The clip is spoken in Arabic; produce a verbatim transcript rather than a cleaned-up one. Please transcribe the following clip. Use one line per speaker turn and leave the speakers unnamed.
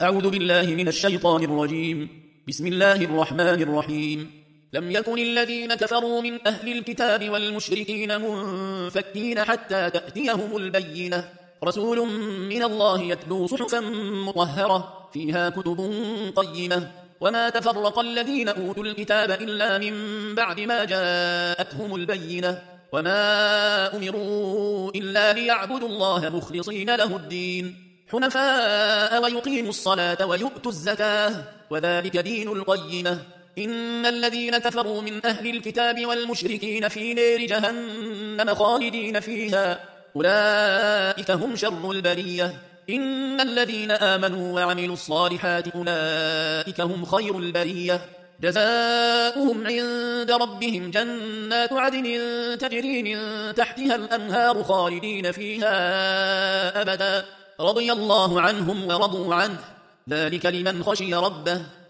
أعوذ بالله من الشيطان الرجيم. بسم الله الرحمن الرحيم. لم يكن الذين كفروا من أهل الكتاب والمشركين منفكين حتى تأتيهم البينة، رسول من الله يتلو صحفا مطهرة فيها كتب قيمة، وما تفرق الذين أوتوا الكتاب إلا من بعد ما جاءتهم البينة، وما أمروا إلا ليعبدوا الله مخلصين له الدين حنفاء ويقيموا الصلاة ويؤتوا الزكاة، وذلك دين القيمة. إن الذين كفروا من أهل الكتاب والمشركين في نار جهنم خالدين فيها، أولئك هم شر البرية. إن الذين آمنوا وعملوا الصالحات أولئك هم خير البرية، جزاؤهم عند ربهم جنات عدن تجري من تحتها الأنهار خالدين فيها أبدا، رضي الله عنهم ورضوا عنه، ذلك لمن خشي ربه.